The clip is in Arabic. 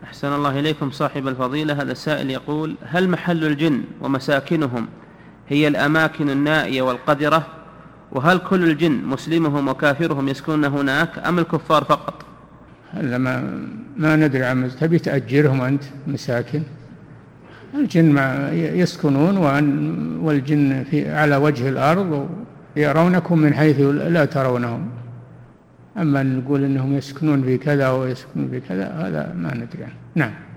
أحسن الله إليكم صاحب الفضيلة. هذا السائل يقول: هل محل الجن ومساكنهم هي الأماكن النائية والقذرة؟ وهل كل الجن مسلمهم وكافرهم يسكنون هناك أم الكفار فقط؟ هذا ما ندري عن تبي تأجرهم أنت مساكن؟ الجن يسكنون، والجن على وجه الأرض يرونكم من حيث لا ترونهم. أما نقول إنهم يسكنون في كذا ويسكنون في كذا هذا ما ندري عنه. نعم.